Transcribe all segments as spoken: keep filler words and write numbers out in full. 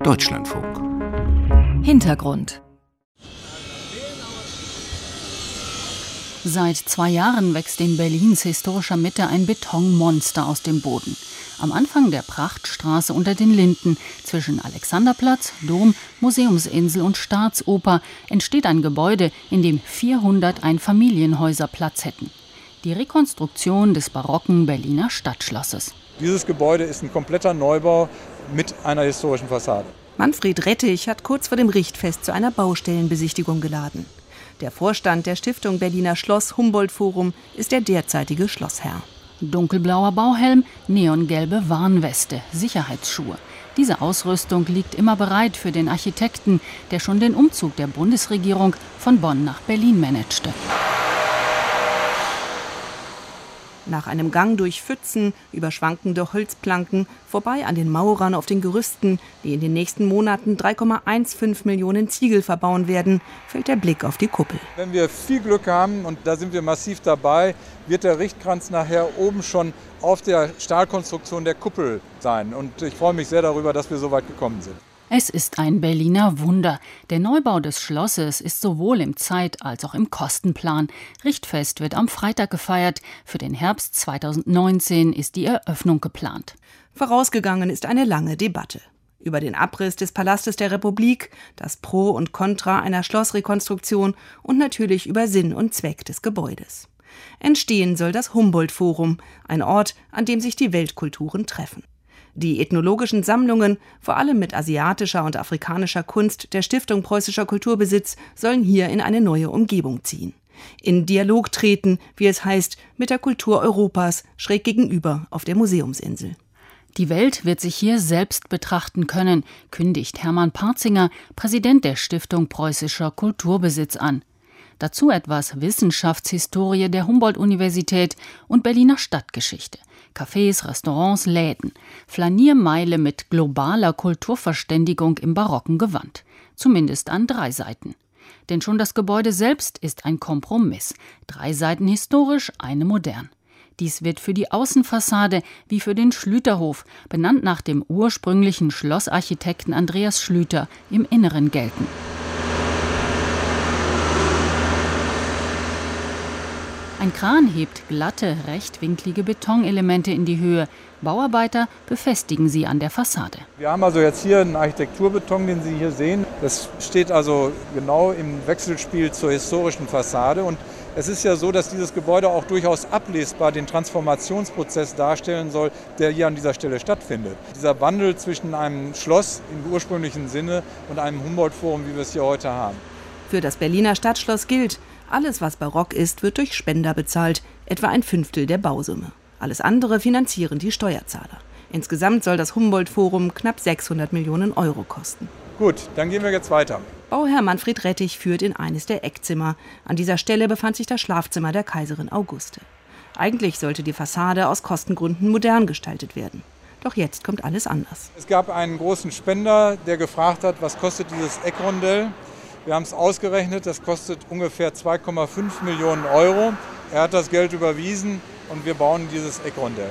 Deutschlandfunk. Hintergrund. Seit zwei Jahren wächst in Berlins historischer Mitte ein Betonmonster aus dem Boden. Am Anfang der Prachtstraße unter den Linden, zwischen Alexanderplatz, Dom, Museumsinsel und Staatsoper, entsteht ein Gebäude, in dem vierhundert Einfamilienhäuser Platz hätten. Die Rekonstruktion des barocken Berliner Stadtschlosses. Dieses Gebäude ist ein kompletter Neubau mit einer historischen Fassade. Manfred Rettich hat kurz vor dem Richtfest zu einer Baustellenbesichtigung geladen. Der Vorstand der Stiftung Berliner Schloss-Humboldt-Forum ist der derzeitige Schlossherr. Dunkelblauer Bauhelm, neongelbe Warnweste, Sicherheitsschuhe. Diese Ausrüstung liegt immer bereit für den Architekten, der schon den Umzug der Bundesregierung von Bonn nach Berlin managte. Nach einem Gang durch Pfützen, über schwankende Holzplanken, vorbei an den Maurern auf den Gerüsten, die in den nächsten Monaten drei Komma fünfzehn Millionen Ziegel verbauen werden, fällt der Blick auf die Kuppel. Wenn wir viel Glück haben, und da sind wir massiv dabei, wird der Richtkranz nachher oben schon auf der Stahlkonstruktion der Kuppel sein. Und ich freue mich sehr darüber, dass wir so weit gekommen sind. Es ist ein Berliner Wunder. Der Neubau des Schlosses ist sowohl im Zeit- als auch im Kostenplan. Richtfest wird am Freitag gefeiert. Für den Herbst zweitausendneunzehn ist die Eröffnung geplant. Vorausgegangen ist eine lange Debatte über den Abriss des Palastes der Republik, das Pro und Contra einer Schlossrekonstruktion und natürlich über Sinn und Zweck des Gebäudes. Entstehen soll das Humboldt-Forum, ein Ort, an dem sich die Weltkulturen treffen. Die ethnologischen Sammlungen, vor allem mit asiatischer und afrikanischer Kunst der Stiftung Preußischer Kulturbesitz, sollen hier in eine neue Umgebung ziehen. In Dialog treten, wie es heißt, mit der Kultur Europas, schräg gegenüber auf der Museumsinsel. Die Welt wird sich hier selbst betrachten können, kündigt Hermann Parzinger, Präsident der Stiftung Preußischer Kulturbesitz, an. Dazu etwas Wissenschaftshistorie der Humboldt-Universität und Berliner Stadtgeschichte. Cafés, Restaurants, Läden. Flaniermeile mit globaler Kulturverständigung im barocken Gewand. Zumindest an drei Seiten. Denn schon das Gebäude selbst ist ein Kompromiss. Drei Seiten historisch, eine modern. Dies wird für die Außenfassade wie für den Schlüterhof, benannt nach dem ursprünglichen Schlossarchitekten Andreas Schlüter, im Inneren gelten. Ein Kran hebt glatte, rechtwinklige Betonelemente in die Höhe. Bauarbeiter befestigen sie an der Fassade. Wir haben also jetzt hier einen Architekturbeton, den Sie hier sehen. Das steht also genau im Wechselspiel zur historischen Fassade. Und es ist ja so, dass dieses Gebäude auch durchaus ablesbar den Transformationsprozess darstellen soll, der hier an dieser Stelle stattfindet. Dieser Wandel zwischen einem Schloss im ursprünglichen Sinne und einem Humboldt-Forum, wie wir es hier heute haben. Für das Berliner Stadtschloss gilt: Alles, was barock ist, wird durch Spender bezahlt, etwa ein Fünftel der Bausumme. Alles andere finanzieren die Steuerzahler. Insgesamt soll das Humboldt-Forum knapp sechshundert Millionen Euro kosten. Gut, dann gehen wir jetzt weiter. Bauherr Manfred Rettich führt in eines der Eckzimmer. An dieser Stelle befand sich das Schlafzimmer der Kaiserin Auguste. Eigentlich sollte die Fassade aus Kostengründen modern gestaltet werden. Doch jetzt kommt alles anders. Es gab einen großen Spender, der gefragt hat, was kostet dieses Eckrondell? Wir haben es ausgerechnet, das kostet ungefähr zwei Komma fünf Millionen Euro. Er hat das Geld überwiesen und wir bauen dieses Eckrondell.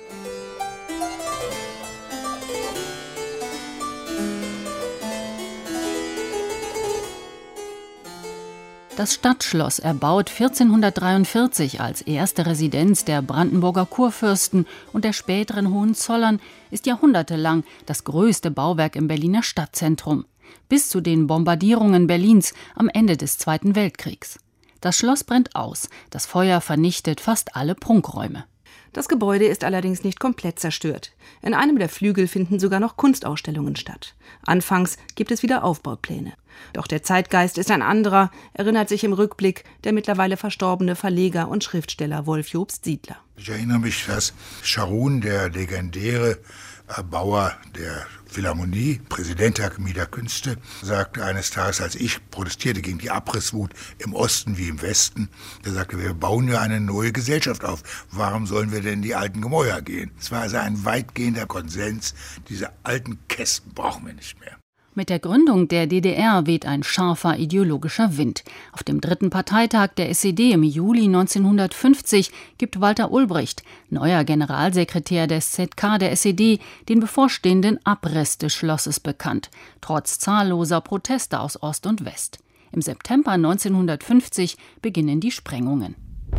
Das Stadtschloss, erbaut vierzehnhundertdreiundvierzig als erste Residenz der Brandenburger Kurfürsten und der späteren Hohenzollern, ist jahrhundertelang das größte Bauwerk im Berliner Stadtzentrum. Bis zu den Bombardierungen Berlins am Ende des Zweiten Weltkriegs. Das Schloss brennt aus, das Feuer vernichtet fast alle Prunkräume. Das Gebäude ist allerdings nicht komplett zerstört. In einem der Flügel finden sogar noch Kunstausstellungen statt. Anfangs gibt es wieder Aufbaupläne. Doch der Zeitgeist ist ein anderer, erinnert sich im Rückblick der mittlerweile verstorbene Verleger und Schriftsteller Wolf Jobst Siedler. Ich erinnere mich, dass Scharun, der legendäre Erbauer der Philharmonie, Präsident der Akademie der Künste, sagte eines Tages, als ich protestierte gegen die Abrisswut im Osten wie im Westen, er sagte, wir bauen ja eine neue Gesellschaft auf. Warum sollen wir denn in die alten Gemäuer gehen? Es war also ein weitgehender Konsens, diese alten Kästen brauchen wir nicht mehr. Mit der Gründung der D D R weht ein scharfer ideologischer Wind. Auf dem dritten Parteitag der S E D im Juli neunzehnhundertfünfzig gibt Walter Ulbricht, neuer Generalsekretär des Z K der S E D, den bevorstehenden Abriss des Schlosses bekannt, trotz zahlloser Proteste aus Ost und West. Im September neunzehnhundertfünfzig beginnen die Sprengungen.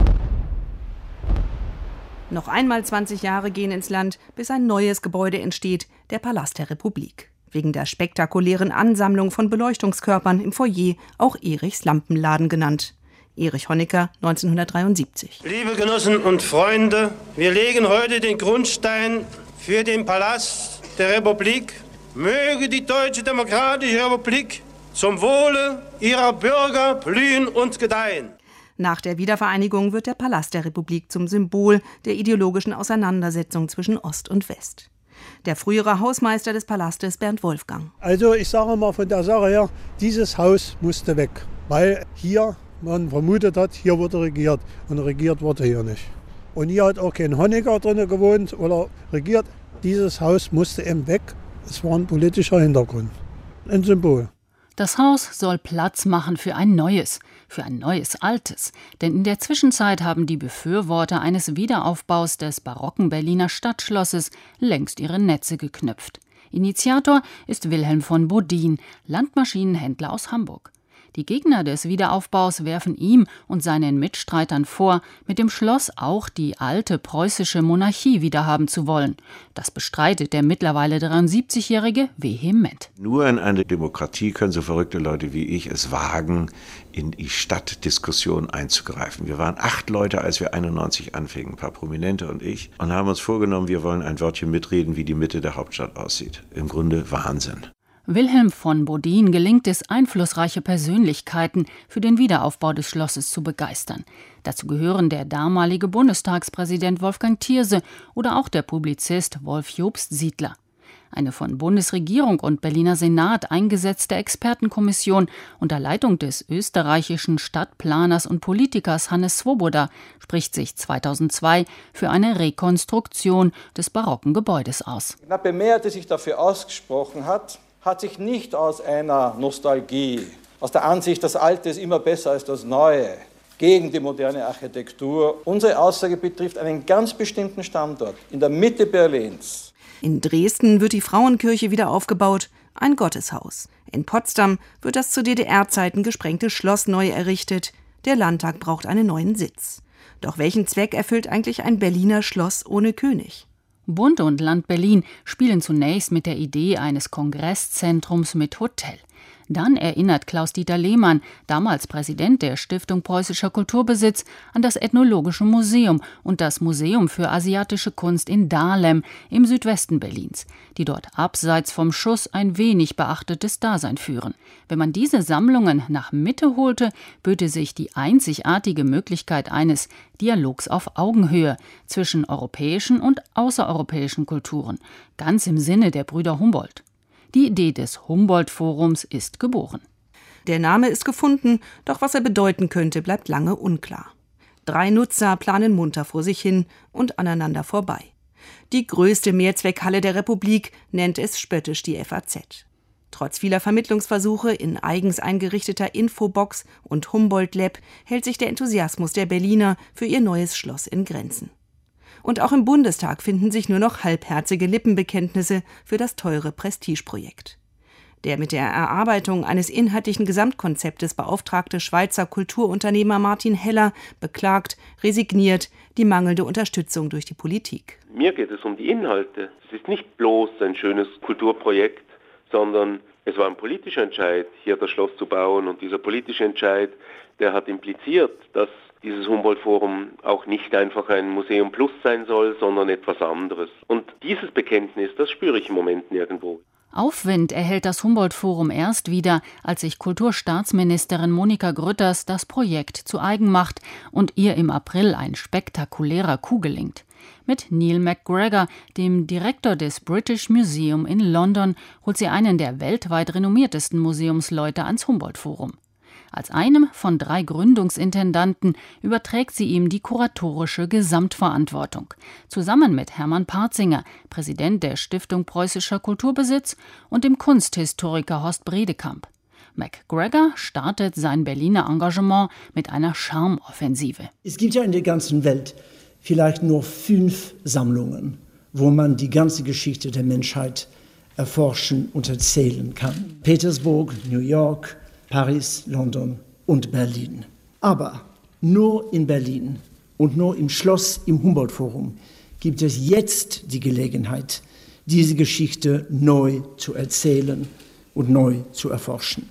Noch einmal zwanzig Jahre gehen ins Land, bis ein neues Gebäude entsteht, der Palast der Republik. Wegen der spektakulären Ansammlung von Beleuchtungskörpern im Foyer auch Erichs Lampenladen genannt. Erich Honecker, neunzehnhundertdreiundsiebzig. Liebe Genossen und Freunde, wir legen heute den Grundstein für den Palast der Republik. Möge die Deutsche Demokratische Republik zum Wohle ihrer Bürger blühen und gedeihen. Nach der Wiedervereinigung wird der Palast der Republik zum Symbol der ideologischen Auseinandersetzung zwischen Ost und West. Der frühere Hausmeister des Palastes, Bernd Wolfgang. Also ich sage mal von der Sache her, dieses Haus musste weg, weil hier man vermutet hat, hier wurde regiert und regiert wurde hier nicht. Und hier hat auch kein Honecker drin gewohnt oder regiert. Dieses Haus musste eben weg. Es war ein politischer Hintergrund, ein Symbol. Das Haus soll Platz machen für ein neues, für ein neues Altes. Denn in der Zwischenzeit haben die Befürworter eines Wiederaufbaus des barocken Berliner Stadtschlosses längst ihre Netze geknüpft. Initiator ist Wilhelm von Bodin, Landmaschinenhändler aus Hamburg. Die Gegner des Wiederaufbaus werfen ihm und seinen Mitstreitern vor, mit dem Schloss auch die alte preußische Monarchie wiederhaben zu wollen. Das bestreitet der mittlerweile dreiundsiebzigjährige vehement. Nur in einer Demokratie können so verrückte Leute wie ich es wagen, in die Stadtdiskussion einzugreifen. Wir waren acht Leute, als wir einundneunzig anfingen, ein paar Prominente und ich, und haben uns vorgenommen, wir wollen ein Wörtchen mitreden, wie die Mitte der Hauptstadt aussieht. Im Grunde Wahnsinn. Wilhelm von Bodin gelingt es, einflussreiche Persönlichkeiten für den Wiederaufbau des Schlosses zu begeistern. Dazu gehören der damalige Bundestagspräsident Wolfgang Thierse oder auch der Publizist Wolf Jobst Siedler. Eine von Bundesregierung und Berliner Senat eingesetzte Expertenkommission unter Leitung des österreichischen Stadtplaners und Politikers Hannes Swoboda spricht sich zweitausendzwei für eine Rekonstruktion des barocken Gebäudes aus. Die knappe Mehrheit, die sich dafür ausgesprochen hat, hat sich nicht aus einer Nostalgie, aus der Ansicht, das Alte ist immer besser als das Neue, gegen die moderne Architektur. Unsere Aussage betrifft einen ganz bestimmten Standort in der Mitte Berlins. In Dresden wird die Frauenkirche wieder aufgebaut, ein Gotteshaus. In Potsdam wird das zu D D R-Zeiten gesprengte Schloss neu errichtet. Der Landtag braucht einen neuen Sitz. Doch welchen Zweck erfüllt eigentlich ein Berliner Schloss ohne König? Bund und Land Berlin spielen zunächst mit der Idee eines Kongresszentrums mit Hotel. Dann erinnert Klaus-Dieter Lehmann, damals Präsident der Stiftung Preußischer Kulturbesitz, an das Ethnologische Museum und das Museum für asiatische Kunst in Dahlem im Südwesten Berlins, die dort abseits vom Schuss ein wenig beachtetes Dasein führen. Wenn man diese Sammlungen nach Mitte holte, böte sich die einzigartige Möglichkeit eines Dialogs auf Augenhöhe zwischen europäischen und außereuropäischen Kulturen, ganz im Sinne der Brüder Humboldt. Die Idee des Humboldt-Forums ist geboren. Der Name ist gefunden, doch was er bedeuten könnte, bleibt lange unklar. Drei Nutzer planen munter vor sich hin und aneinander vorbei. Die größte Mehrzweckhalle der Republik nennt es spöttisch die F A Z. Trotz vieler Vermittlungsversuche in eigens eingerichteter Infobox und Humboldt-Lab hält sich der Enthusiasmus der Berliner für ihr neues Schloss in Grenzen. Und auch im Bundestag finden sich nur noch halbherzige Lippenbekenntnisse für das teure Prestigeprojekt. Der mit der Erarbeitung eines inhaltlichen Gesamtkonzeptes beauftragte Schweizer Kulturunternehmer Martin Heller beklagt, resigniert, die mangelnde Unterstützung durch die Politik. Mir geht es um die Inhalte. Es ist nicht bloß ein schönes Kulturprojekt, sondern es war ein politischer Entscheid, hier das Schloss zu bauen. Und dieser politische Entscheid, der hat impliziert, dass dieses Humboldt-Forum auch nicht einfach ein Museum Plus sein soll, sondern etwas anderes. Und dieses Bekenntnis, das spüre ich im Moment nirgendwo. Aufwind erhält das Humboldt-Forum erst wieder, als sich Kulturstaatsministerin Monika Grütters das Projekt zu eigen macht und ihr im April ein spektakulärer Coup gelingt. Mit Neil MacGregor, dem Direktor des British Museum in London, holt sie einen der weltweit renommiertesten Museumsleute ans Humboldt-Forum. Als einem von drei Gründungsintendanten überträgt sie ihm die kuratorische Gesamtverantwortung. Zusammen mit Hermann Partzinger, Präsident der Stiftung Preußischer Kulturbesitz, und dem Kunsthistoriker Horst Bredekamp. MacGregor startet sein Berliner Engagement mit einer Charmoffensive. Es gibt ja in der ganzen Welt vielleicht nur fünf Sammlungen, wo man die ganze Geschichte der Menschheit erforschen und erzählen kann. Petersburg, New York, Paris, London und Berlin. Aber nur in Berlin und nur im Schloss im Humboldt-Forum gibt es jetzt die Gelegenheit, diese Geschichte neu zu erzählen und neu zu erforschen.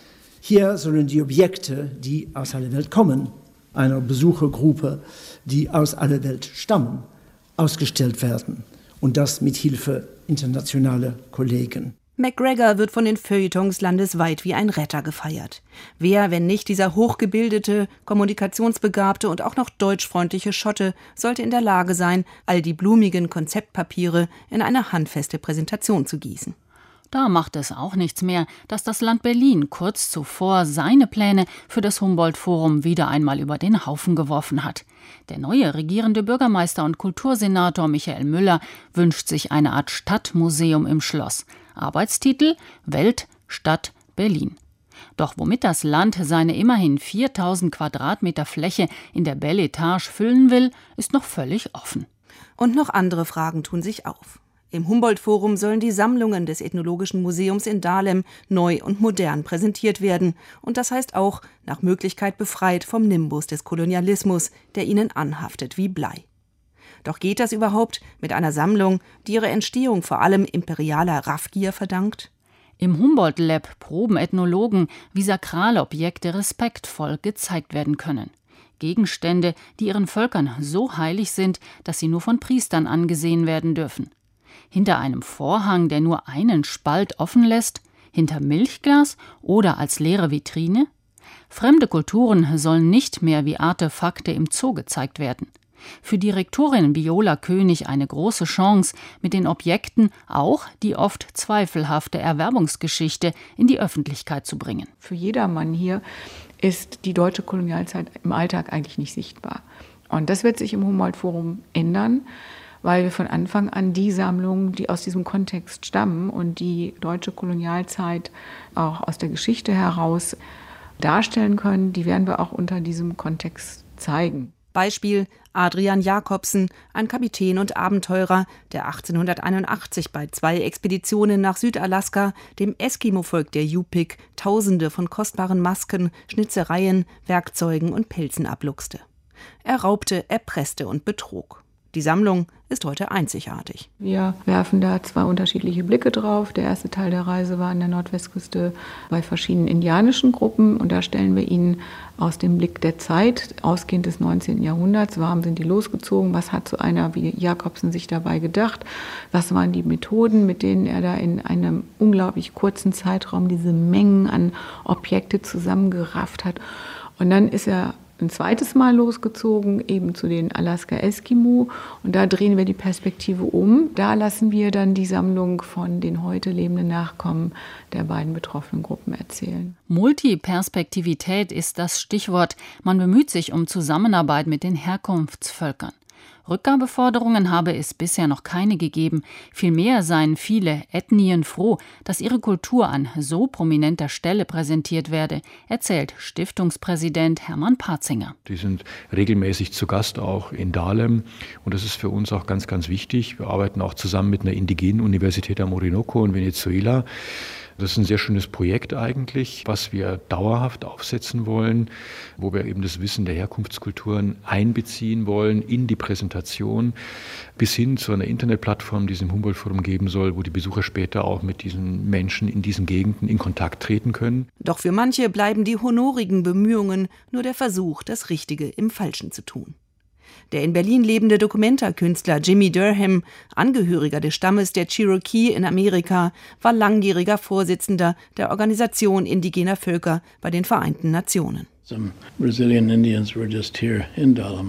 Hier sollen die Objekte, die aus aller Welt kommen, einer Besuchergruppe, die aus aller Welt stammen, ausgestellt werden. Und das mit Hilfe internationaler Kollegen. MacGregor wird von den Feuilletons landesweit wie ein Retter gefeiert. Wer, wenn nicht dieser hochgebildete, kommunikationsbegabte und auch noch deutschfreundliche Schotte, sollte in der Lage sein, all die blumigen Konzeptpapiere in eine handfeste Präsentation zu gießen? Da macht es auch nichts mehr, dass das Land Berlin kurz zuvor seine Pläne für das Humboldt-Forum wieder einmal über den Haufen geworfen hat. Der neue regierende Bürgermeister und Kultursenator Michael Müller wünscht sich eine Art Stadtmuseum im Schloss. Arbeitstitel: Welt, Stadt, Berlin. Doch womit das Land seine immerhin viertausend Quadratmeter Fläche in der Belle Etage füllen will, ist noch völlig offen. Und noch andere Fragen tun sich auf. Im Humboldt-Forum sollen die Sammlungen des Ethnologischen Museums in Dahlem neu und modern präsentiert werden. Und das heißt auch, nach Möglichkeit befreit vom Nimbus des Kolonialismus, der ihnen anhaftet wie Blei. Doch geht das überhaupt mit einer Sammlung, die ihre Entstehung vor allem imperialer Raffgier verdankt? Im Humboldt-Lab proben Ethnologen, wie sakrale Objekte respektvoll gezeigt werden können. Gegenstände, die ihren Völkern so heilig sind, dass sie nur von Priestern angesehen werden dürfen. Hinter einem Vorhang, der nur einen Spalt offen lässt, hinter Milchglas oder als leere Vitrine? Fremde Kulturen sollen nicht mehr wie Artefakte im Zoo gezeigt werden. Für Direktorin Viola König eine große Chance, mit den Objekten auch die oft zweifelhafte Erwerbungsgeschichte in die Öffentlichkeit zu bringen. Für jedermann hier ist die deutsche Kolonialzeit im Alltag eigentlich nicht sichtbar. Und das wird sich im Humboldt-Forum ändern, weil wir von Anfang an die Sammlungen, die aus diesem Kontext stammen und die deutsche Kolonialzeit auch aus der Geschichte heraus darstellen können, die werden wir auch unter diesem Kontext zeigen. Beispiel Adrian Jacobsen, ein Kapitän und Abenteurer, der achtzehnhunderteinundachtzig bei zwei Expeditionen nach Südalaska dem Eskimo-Volk der Yupik Tausende von kostbaren Masken, Schnitzereien, Werkzeugen und Pelzen abluchste. Er raubte, erpresste und betrog. Die Sammlung ist heute einzigartig. Wir werfen da zwei unterschiedliche Blicke drauf. Der erste Teil der Reise war an der Nordwestküste bei verschiedenen indianischen Gruppen. Und da stellen wir Ihnen aus dem Blick der Zeit, ausgehend des neunzehnten Jahrhunderts, warum sind die losgezogen, was hat so einer wie Jacobsen sich dabei gedacht, was waren die Methoden, mit denen er da in einem unglaublich kurzen Zeitraum diese Mengen an Objekte zusammengerafft hat. Und dann ist er ein zweites Mal losgezogen, eben zu den Alaska-Eskimo. Und da drehen wir die Perspektive um. Da lassen wir dann die Sammlung von den heute lebenden Nachkommen der beiden betroffenen Gruppen erzählen. Multiperspektivität ist das Stichwort. Man bemüht sich um Zusammenarbeit mit den Herkunftsvölkern. Rückgabeforderungen habe es bisher noch keine gegeben. Vielmehr seien viele Ethnien froh, dass ihre Kultur an so prominenter Stelle präsentiert werde, erzählt Stiftungspräsident Hermann Partzinger. Die sind regelmäßig zu Gast auch in Dahlem und das ist für uns auch ganz, ganz wichtig. Wir arbeiten auch zusammen mit einer indigenen Universität am Orinoco in Venezuela. Das ist ein sehr schönes Projekt eigentlich, was wir dauerhaft aufsetzen wollen, wo wir eben das Wissen der Herkunftskulturen einbeziehen wollen in die Präsentation, bis hin zu einer Internetplattform, die es im Humboldt-Forum geben soll, wo die Besucher später auch mit diesen Menschen in diesen Gegenden in Kontakt treten können. Doch für manche bleiben die honorigen Bemühungen nur der Versuch, das Richtige im Falschen zu tun. Der in Berlin lebende Dokumentarkünstler Jimmy Durham, Angehöriger des Stammes der Cherokee in Amerika, war langjähriger Vorsitzender der Organisation indigener Völker bei den Vereinten Nationen. Some Brazilian Indians were just here in Dahlem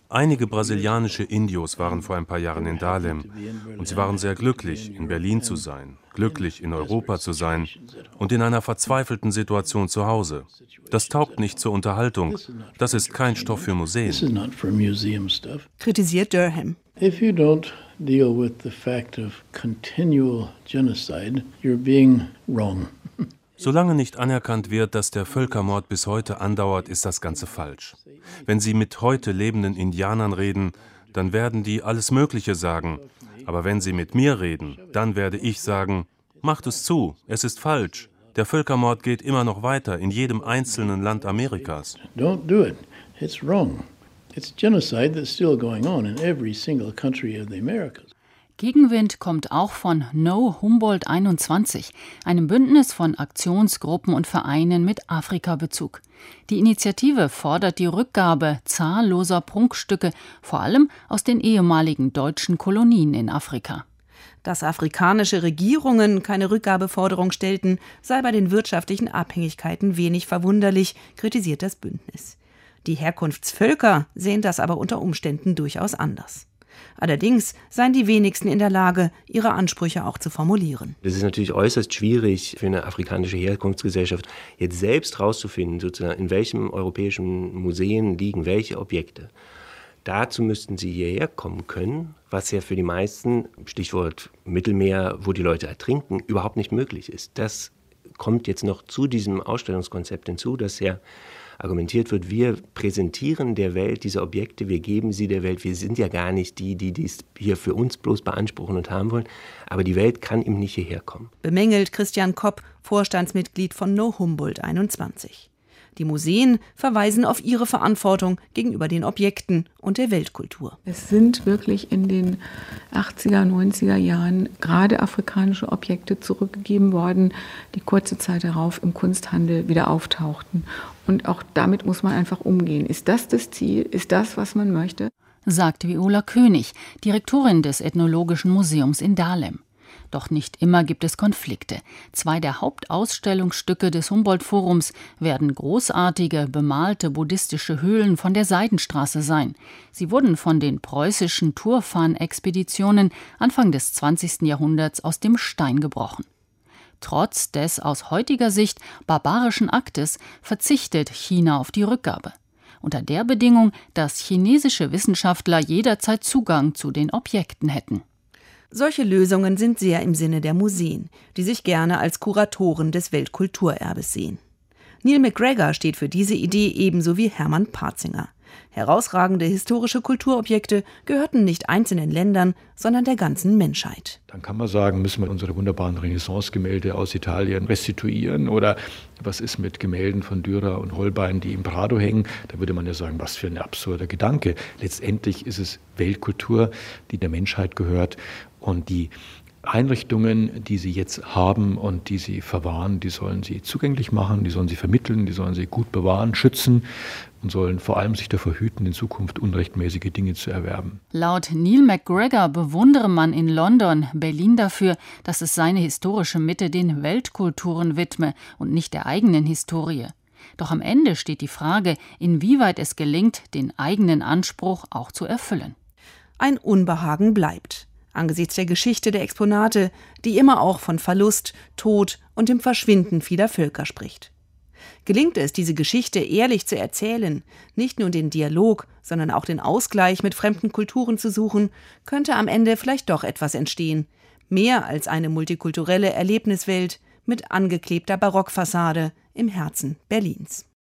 Einige brasilianische Indios waren vor ein paar Jahren in Dahlem und sie waren sehr glücklich, in Berlin zu sein, glücklich, in Europa zu sein und in einer verzweifelten Situation zu Hause. Das taugt nicht zur Unterhaltung. Das ist kein Stoff für Museen. Kritisiert Durham. If you don't deal with the fact of continual genocide, you're being wrong. Solange nicht anerkannt wird, dass der Völkermord bis heute andauert, ist das Ganze falsch. Wenn Sie mit heute lebenden Indianern reden, dann werden die alles Mögliche sagen. Aber wenn Sie mit mir reden, dann werde ich sagen, macht es zu, es ist falsch. Der Völkermord geht immer noch weiter in jedem einzelnen Land Amerikas. Don't do it. It's wrong. It's genocide that's still going on in every single country of the Americas. Gegenwind kommt auch von No Humboldt einundzwanzig, einem Bündnis von Aktionsgruppen und Vereinen mit Afrika-Bezug. Die Initiative fordert die Rückgabe zahlloser Prunkstücke, vor allem aus den ehemaligen deutschen Kolonien in Afrika. Dass afrikanische Regierungen keine Rückgabeforderung stellten, sei bei den wirtschaftlichen Abhängigkeiten wenig verwunderlich, kritisiert das Bündnis. Die Herkunftsvölker sehen das aber unter Umständen durchaus anders. Allerdings seien die wenigsten in der Lage, ihre Ansprüche auch zu formulieren. Das ist natürlich äußerst schwierig für eine afrikanische Herkunftsgesellschaft, jetzt selbst herauszufinden, sozusagen, in welchem europäischen Museen liegen welche Objekte. Dazu müssten sie hierher kommen können, was ja für die meisten, Stichwort Mittelmeer, wo die Leute ertrinken, überhaupt nicht möglich ist. Das kommt jetzt noch zu diesem Ausstellungskonzept hinzu, dass ja argumentiert wird, wir präsentieren der Welt diese Objekte, wir geben sie der Welt. Wir sind ja gar nicht die, die dies hier für uns bloß beanspruchen und haben wollen. Aber die Welt kann eben nicht hierher kommen. Bemängelt Christian Kopp, Vorstandsmitglied von No Humboldt einundzwanzig. Die Museen verweisen auf ihre Verantwortung gegenüber den Objekten und der Weltkultur. Es sind wirklich in den achtziger, neunziger Jahren gerade afrikanische Objekte zurückgegeben worden, die kurze Zeit darauf im Kunsthandel wieder auftauchten. Und auch damit muss man einfach umgehen. Ist das das Ziel? Ist das, was man möchte? Sagt Viola König, Direktorin des Ethnologischen Museums in Dahlem. Doch nicht immer gibt es Konflikte. Zwei der Hauptausstellungsstücke des Humboldt-Forums werden großartige, bemalte buddhistische Höhlen von der Seidenstraße sein. Sie wurden von den preußischen Turfan-Expeditionen Anfang des zwanzigsten Jahrhunderts aus dem Stein gebrochen. Trotz des aus heutiger Sicht barbarischen Aktes verzichtet China auf die Rückgabe. Unter der Bedingung, dass chinesische Wissenschaftler jederzeit Zugang zu den Objekten hätten. Solche Lösungen sind sehr im Sinne der Museen, die sich gerne als Kuratoren des Weltkulturerbes sehen. Neil MacGregor steht für diese Idee ebenso wie Hermann Parzinger. Herausragende historische Kulturobjekte gehörten nicht einzelnen Ländern, sondern der ganzen Menschheit. Dann kann man sagen, müssen wir unsere wunderbaren Renaissance-Gemälde aus Italien restituieren oder was ist mit Gemälden von Dürer und Holbein, die im Prado hängen? Da würde man ja sagen, was für ein absurder Gedanke. Letztendlich ist es Weltkultur, die der Menschheit gehört und die Einrichtungen, die sie jetzt haben und die sie verwahren, die sollen sie zugänglich machen, die sollen sie vermitteln, die sollen sie gut bewahren, schützen und sollen vor allem sich davor hüten, in Zukunft unrechtmäßige Dinge zu erwerben. Laut Neil MacGregor bewundere man in London Berlin dafür, dass es seine historische Mitte den Weltkulturen widme und nicht der eigenen Historie. Doch am Ende steht die Frage, inwieweit es gelingt, den eigenen Anspruch auch zu erfüllen. Ein Unbehagen bleibt. Angesichts der Geschichte der Exponate, die immer auch von Verlust, Tod und dem Verschwinden vieler Völker spricht. Gelingt es, diese Geschichte ehrlich zu erzählen, nicht nur den Dialog, sondern auch den Ausgleich mit fremden Kulturen zu suchen, könnte am Ende vielleicht doch etwas entstehen. Mehr als eine multikulturelle Erlebniswelt mit angeklebter Barockfassade im Herzen Berlins.